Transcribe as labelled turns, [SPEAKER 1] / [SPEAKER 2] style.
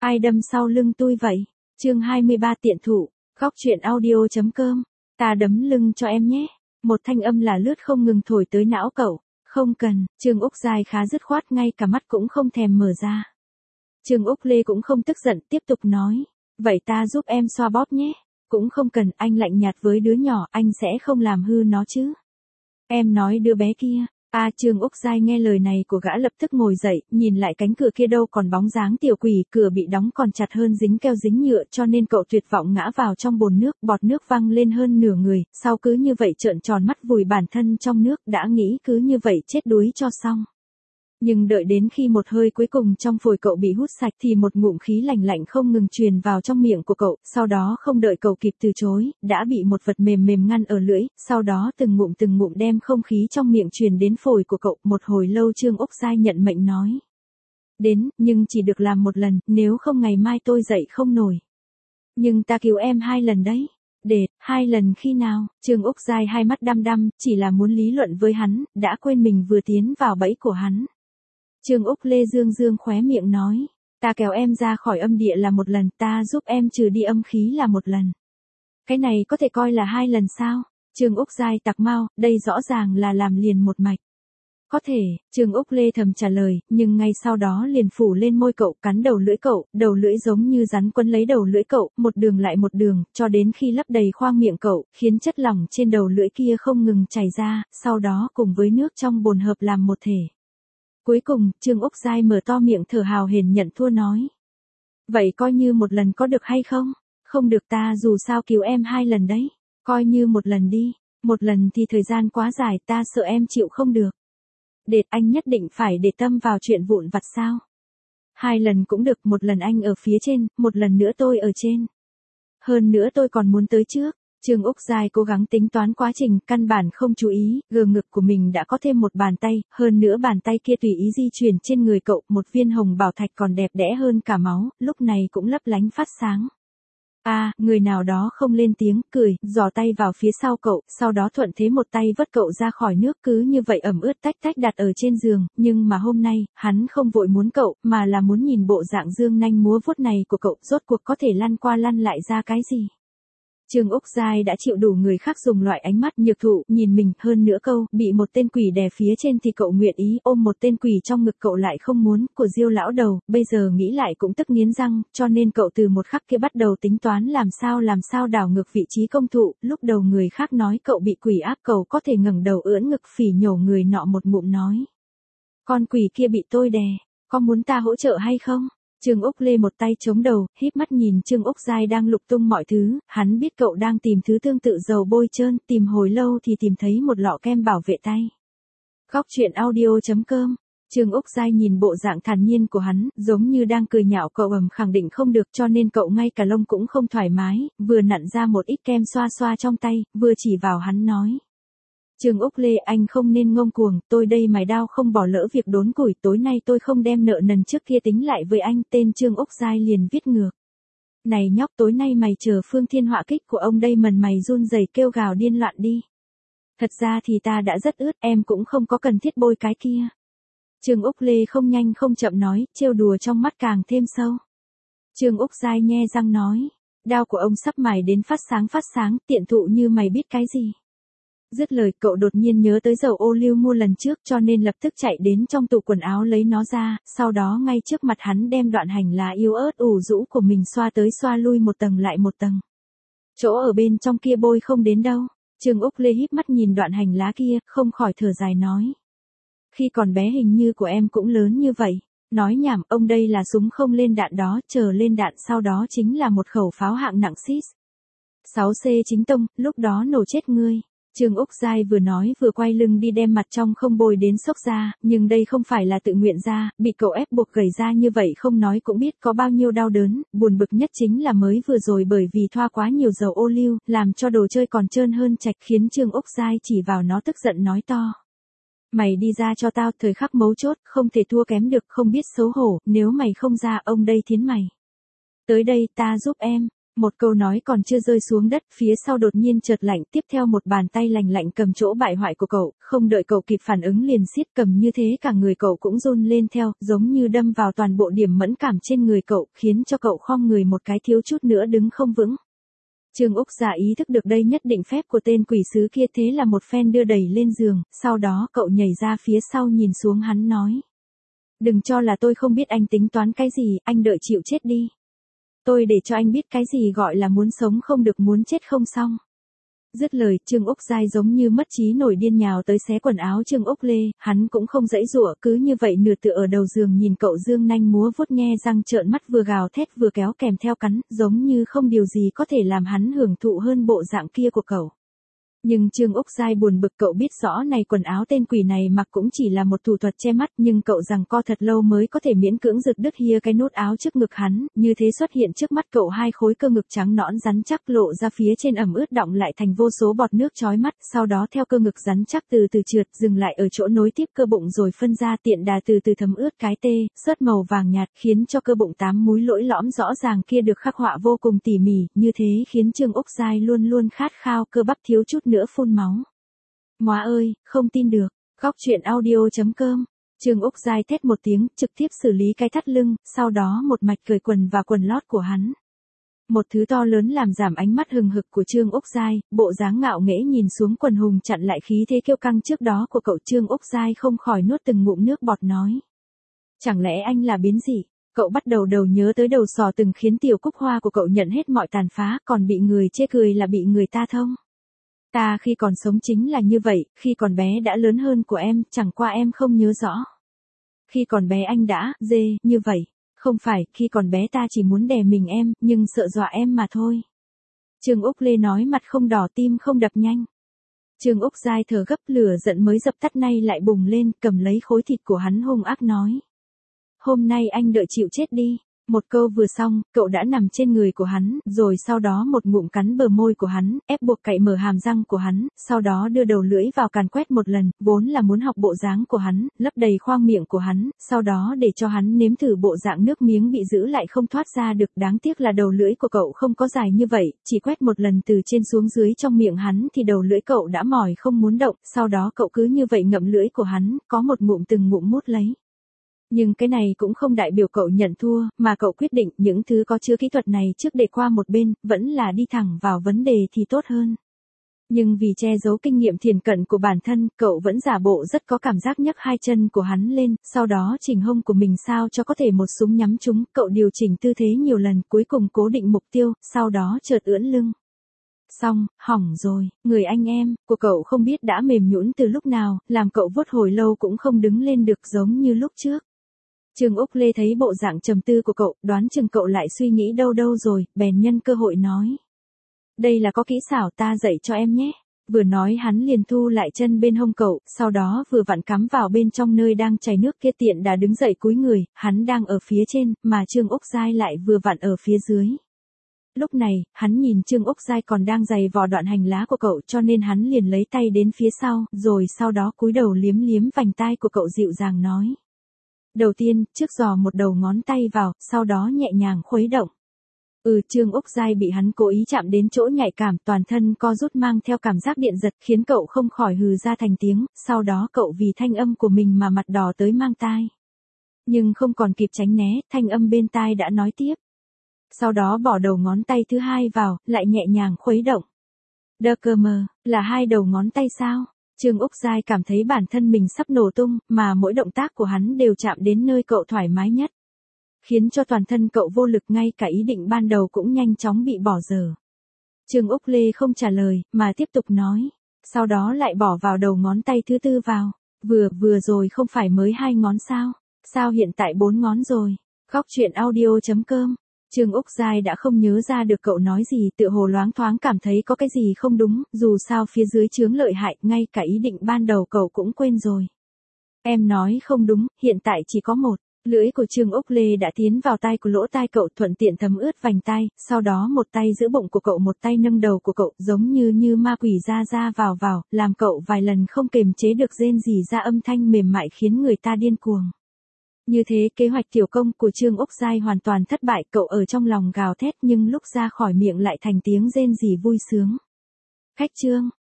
[SPEAKER 1] Ai đâm sau lưng tôi vậy? Chương 23 tiện thụ, góc truyện audio.com. Ta đấm lưng cho em nhé. Một thanh âm là lướt không ngừng thổi tới não cậu. Không cần, Trương Úc Giai khá dứt khoát, ngay cả mắt cũng không thèm mở ra. Trương Úc Lê cũng không tức giận, tiếp tục nói. Vậy ta giúp em xoa bóp nhé. Cũng không cần, anh lạnh nhạt với đứa nhỏ, anh sẽ không làm hư nó chứ. Em nói đứa bé kia. Trương Úc Giai nghe lời này của gã lập tức ngồi dậy, nhìn lại cánh cửa kia đâu còn bóng dáng tiểu quỷ, cửa bị đóng còn chặt hơn dính keo dính nhựa, cho nên cậu tuyệt vọng ngã vào trong bồn nước, bọt nước văng lên hơn nửa người, sau cứ như vậy trợn tròn mắt vùi bản thân trong nước, đã nghĩ cứ như vậy chết đuối cho xong. Nhưng đợi đến khi một hơi cuối cùng trong phổi cậu bị hút sạch thì một ngụm khí lạnh lạnh không ngừng truyền vào trong miệng của cậu, sau đó không đợi cậu kịp từ chối, đã bị một vật mềm mềm ngăn ở lưỡi, sau đó từng ngụm đem không khí trong miệng truyền đến phổi của cậu. Một hồi lâu Trương Úc Giai nhận mệnh nói. Đến, nhưng chỉ được làm một lần, nếu không ngày mai tôi dậy không nổi. Nhưng ta cứu em 2 lần đấy. Để, 2 lần khi nào? Trương Úc Giai hai mắt đăm đăm, chỉ là muốn lý luận với hắn, đã quên mình vừa tiến vào bẫy của hắn. Trương Úc Lê dương khóe miệng nói, ta kéo em ra khỏi âm địa là một lần, ta giúp em trừ đi âm khí là một lần. Cái này có thể coi là 2 lần sao? Trương Úc Giai tặc mau, đây rõ ràng là làm liền một mạch. Có thể, Trương Úc Lê thầm trả lời, nhưng ngay sau đó liền phủ lên môi cậu, cắn đầu lưỡi giống như rắn quấn lấy đầu lưỡi cậu, một đường lại một đường, cho đến khi lấp đầy khoang miệng cậu, khiến chất lỏng trên đầu lưỡi kia không ngừng chảy ra, sau đó cùng với nước trong bồn hợp làm một thể. Cuối cùng, Trương Úc Giai mở to miệng thở hào hển nhận thua nói. Vậy coi như một lần có được hay không? Không được, ta dù sao cứu em 2 lần đấy. Coi như một lần đi. Một lần thì thời gian quá dài, ta sợ em chịu không được. Anh nhất định phải để tâm vào chuyện vụn vặt sao? 2 lần cũng được, một lần anh ở phía trên, một lần nữa tôi ở trên. Hơn nữa tôi còn muốn tới trước. Trương Úc Giai cố gắng tính toán quá trình, căn bản không chú ý, ngực của mình đã có thêm một bàn tay, hơn nữa bàn tay kia tùy ý di chuyển trên người cậu, một viên hồng bảo thạch còn đẹp đẽ hơn cả máu, lúc này cũng lấp lánh phát sáng. Người nào đó không lên tiếng, cười, giò tay vào phía sau cậu, sau đó thuận thế một tay vớt cậu ra khỏi nước, cứ như vậy ẩm ướt tách đặt ở trên giường, nhưng mà hôm nay, hắn không vội muốn cậu, mà là muốn nhìn bộ dạng dương nanh múa vuốt này của cậu, rốt cuộc có thể lăn qua lăn lại ra cái gì. Trương Úc Giai đã chịu đủ người khác dùng loại ánh mắt nhược thụ nhìn mình, hơn nữa câu bị một tên quỷ đè phía trên thì cậu nguyện ý ôm một tên quỷ trong ngực cậu lại không muốn, của Diêu lão đầu, bây giờ nghĩ lại cũng tức nghiến răng, cho nên cậu từ một khắc kia bắt đầu tính toán làm sao đảo ngược vị trí công thụ, lúc đầu người khác nói cậu bị quỷ áp, cậu có thể ngẩng đầu ưỡn ngực phỉ nhổ người nọ một ngụm nói. Con quỷ kia bị tôi đè, có muốn ta hỗ trợ hay không? Trương Úc Lê một tay chống đầu, híp mắt nhìn Trương Úc Giai đang lục tung mọi thứ, hắn biết cậu đang tìm thứ tương tự dầu bôi trơn, tìm hồi lâu thì tìm thấy một lọ kem bảo vệ tay. Góc truyện audio.com. Trương Úc Giai nhìn bộ dạng thản nhiên của hắn, giống như đang cười nhạo cậu, khẳng định không được, cho nên cậu ngay cả lông cũng không thoải mái, vừa nặn ra một ít kem xoa trong tay, vừa chỉ vào hắn nói. Trương Úc Lê, anh không nên ngông cuồng, tôi đây mài đao không bỏ lỡ việc đốn củi, tối nay tôi không đem nợ nần trước kia tính lại với anh. Tên Trương Úc Giai liền viết ngược. Này nhóc, tối nay mày chờ phương thiên họa kích của ông đây, mày run rẩy kêu gào điên loạn đi. Thật ra thì ta đã rất ướt, em cũng không có cần thiết bôi cái kia. Trương Úc Lê không nhanh không chậm nói, trêu đùa trong mắt càng thêm sâu. Trương Úc Giai nhe răng nói, đao của ông sắp mài đến phát sáng, tiện thụ như mày biết cái gì. Dứt lời, cậu đột nhiên nhớ tới dầu ô liu mua lần trước, cho nên lập tức chạy đến trong tủ quần áo lấy nó ra, sau đó ngay trước mặt hắn đem đoạn hành lá yếu ớt ủ rũ của mình xoa tới xoa lui một tầng lại một tầng. Chỗ ở bên trong kia bôi không đến đâu. Trương Úc Lê híp mắt nhìn đoạn hành lá kia, không khỏi thở dài nói. Khi còn bé hình như của em cũng lớn như vậy. Nói nhảm, ông đây là súng không lên đạn đó, chờ lên đạn sau đó chính là một khẩu pháo hạng nặng xít. 6C chính tông, lúc đó nổ chết ngươi. Trương Úc Giai vừa nói vừa quay lưng đi đem mặt trong không bôi đến xốc ra, nhưng đây không phải là tự nguyện ra, bị cậu ép buộc gầy ra như vậy không nói cũng biết có bao nhiêu đau đớn, buồn bực nhất chính là mới vừa rồi bởi vì thoa quá nhiều dầu ô liu, làm cho đồ chơi còn trơn hơn chạch, khiến Trương Úc Giai chỉ vào nó tức giận nói to. Mày đi ra cho tao, thời khắc mấu chốt, không thể thua kém được, không biết xấu hổ, nếu mày không ra ông đây thiến mày. Tới đây ta giúp em. Một câu nói còn chưa rơi xuống đất, phía sau đột nhiên chợt lạnh, tiếp theo một bàn tay lành lạnh cầm chỗ bại hoại của cậu, không đợi cậu kịp phản ứng liền siết cầm như thế cả người cậu cũng run lên theo, giống như đâm vào toàn bộ điểm mẫn cảm trên người cậu, khiến cho cậu khom người một cái thiếu chút nữa đứng không vững. Trương Úc Gia ý thức được đây nhất định phép của tên quỷ sứ kia, thế là một phen đưa đẩy lên giường, sau đó cậu nhảy ra phía sau nhìn xuống hắn nói. Đừng cho là tôi không biết anh tính toán cái gì, anh đợi chịu chết đi. Tôi để cho anh biết cái gì gọi là muốn sống không được muốn chết không xong. Dứt lời, Trương Úc Giai giống như mất trí nổi điên nhào tới xé quần áo Trương Úc Lê, hắn cũng không dãy dụa, cứ như vậy nửa tựa ở đầu giường nhìn cậu dương nanh múa vuốt nhe răng trợn mắt vừa gào thét vừa kéo kèm theo cắn, giống như không điều gì có thể làm hắn hưởng thụ hơn bộ dạng kia của cậu. Nhưng Trương Úc Giai buồn bực, cậu biết rõ này quần áo tên quỷ này mặc cũng chỉ là một thủ thuật che mắt, nhưng cậu rằng co thật lâu mới có thể miễn cưỡng giật đứt hia cái nút áo trước ngực hắn, như thế xuất hiện trước mắt cậu hai khối cơ ngực trắng nõn rắn chắc lộ ra phía trên ẩm ướt đọng lại thành vô số bọt nước chói mắt, sau đó theo cơ ngực rắn chắc từ từ trượt dừng lại ở chỗ nối tiếp cơ bụng rồi phân ra tiện đà từ từ thấm ướt cái tê, sớt màu vàng nhạt khiến cho cơ bụng 8 múi lỗi lõm rõ ràng kia được khắc họa vô cùng tỉ mỉ, như thế khiến Trương Úc Giai luôn luôn khát khao cơ bắp thiếu chút nữa phun máu. Móa ơi, không tin được. Góc truyện audio.com. Trương Úc Giai thét một tiếng, trực tiếp xử lý cái thắt lưng, sau đó một mạch cởi quần và quần lót của hắn. Một thứ to lớn làm giảm ánh mắt hừng hực của Trương Úc Giai, bộ dáng ngạo nghễ nhìn xuống quần hùng chặn lại khí thế kiêu căng trước đó của cậu. Trương Úc Giai không khỏi nuốt từng ngụm nước bọt nói. Chẳng lẽ anh là biến dị? Cậu bắt đầu nhớ tới đầu sò từng khiến tiểu cúc hoa của cậu nhận hết mọi tàn phá, còn bị người chê cười là bị người ta thông. Ta khi còn sống chính là như vậy, khi còn bé đã lớn hơn của em, chẳng qua em không nhớ rõ. Khi còn bé anh đã, như vậy. Không phải, khi còn bé ta chỉ muốn đè mình em, nhưng sợ dọa em mà thôi. Trương Úc Lê nói mặt không đỏ tim không đập nhanh. Trương Úc Giai thở gấp, lửa giận mới dập tắt nay lại bùng lên, cầm lấy khối thịt của hắn hung ác nói. Hôm nay anh đợi chịu chết đi. Một câu vừa xong, cậu đã nằm trên người của hắn, rồi sau đó một ngụm cắn bờ môi của hắn, ép buộc cạy mở hàm răng của hắn, sau đó đưa đầu lưỡi vào càn quét một lần, vốn là muốn học bộ dáng của hắn, lấp đầy khoang miệng của hắn, sau đó để cho hắn nếm thử bộ dạng nước miếng bị giữ lại không thoát ra được. Đáng tiếc là đầu lưỡi của cậu không có dài như vậy, chỉ quét một lần từ trên xuống dưới trong miệng hắn thì đầu lưỡi cậu đã mỏi không muốn động, sau đó cậu cứ như vậy ngậm lưỡi của hắn, có một ngụm từng ngụm mút lấy. Nhưng cái này cũng không đại biểu cậu nhận thua, mà cậu quyết định những thứ có chứa kỹ thuật này trước để qua một bên, vẫn là đi thẳng vào vấn đề thì tốt hơn. Nhưng vì che giấu kinh nghiệm thiền cận của bản thân, cậu vẫn giả bộ rất có cảm giác nhấc hai chân của hắn lên, sau đó chỉnh hông của mình sao cho có thể một súng nhắm trúng, cậu điều chỉnh tư thế nhiều lần, cuối cùng cố định mục tiêu, sau đó chợt ưỡn lưng. Xong, hỏng rồi, người anh em của cậu không biết đã mềm nhũn từ lúc nào, làm cậu vuốt hồi lâu cũng không đứng lên được giống như lúc trước. Trương Úc Lê thấy bộ dạng trầm tư của cậu, đoán chừng cậu lại suy nghĩ đâu rồi, bèn nhân cơ hội nói. Đây là có kỹ xảo, ta dạy cho em nhé. Vừa nói hắn liền thu lại chân bên hông cậu, sau đó vừa vặn cắm vào bên trong nơi đang chảy nước kia, tiện đã đứng dậy cúi người, hắn đang ở phía trên, mà Trương Úc Giai lại vừa vặn ở phía dưới. Lúc này, hắn nhìn Trương Úc Giai còn đang giày vò đoạn hành lá của cậu, cho nên hắn liền lấy tay đến phía sau, rồi sau đó cúi đầu liếm liếm vành tai của cậu dịu dàng nói. Đầu tiên, trước giò một đầu ngón tay vào, sau đó nhẹ nhàng khuấy động. Trương Úc Giai bị hắn cố ý chạm đến chỗ nhạy cảm, toàn thân co rút mang theo cảm giác điện giật, khiến cậu không khỏi hừ ra thành tiếng, sau đó cậu vì thanh âm của mình mà mặt đỏ tới mang tai. Nhưng không còn kịp tránh né, thanh âm bên tai đã nói tiếp. Sau đó bỏ đầu ngón tay thứ hai vào, lại nhẹ nhàng khuấy động. Đơ cơ mờ, là hai đầu ngón tay sao? Trương Úc Giai cảm thấy bản thân mình sắp nổ tung, mà mỗi động tác của hắn đều chạm đến nơi cậu thoải mái nhất. Khiến cho toàn thân cậu vô lực, ngay cả ý định ban đầu cũng nhanh chóng bị bỏ dở. Trương Úc Lê không trả lời, mà tiếp tục nói. Sau đó lại bỏ vào đầu ngón tay thứ tư vào. Vừa rồi không phải mới 2 ngón sao? Sao hiện tại 4 ngón rồi? Góc truyện audio.com. Trương Úc Giai đã không nhớ ra được cậu nói gì, tựa hồ loáng thoáng cảm thấy có cái gì không đúng, dù sao phía dưới chướng lợi hại, ngay cả ý định ban đầu cậu cũng quên rồi. Em nói không đúng, hiện tại chỉ có một. Lưỡi của Trương Úc Lê đã tiến vào tai của lỗ tai cậu, thuận tiện thấm ướt vành tai, sau đó một tay giữ bụng của cậu, một tay nâng đầu của cậu, giống như ma quỷ ra vào, làm cậu vài lần không kềm chế được rên rỉ ra âm thanh mềm mại khiến người ta điên cuồng. Như thế kế hoạch tiểu công của Trương Úc Giai hoàn toàn thất bại, cậu ở trong lòng gào thét nhưng lúc ra khỏi miệng lại thành tiếng rên rỉ vui sướng. Khách Trương,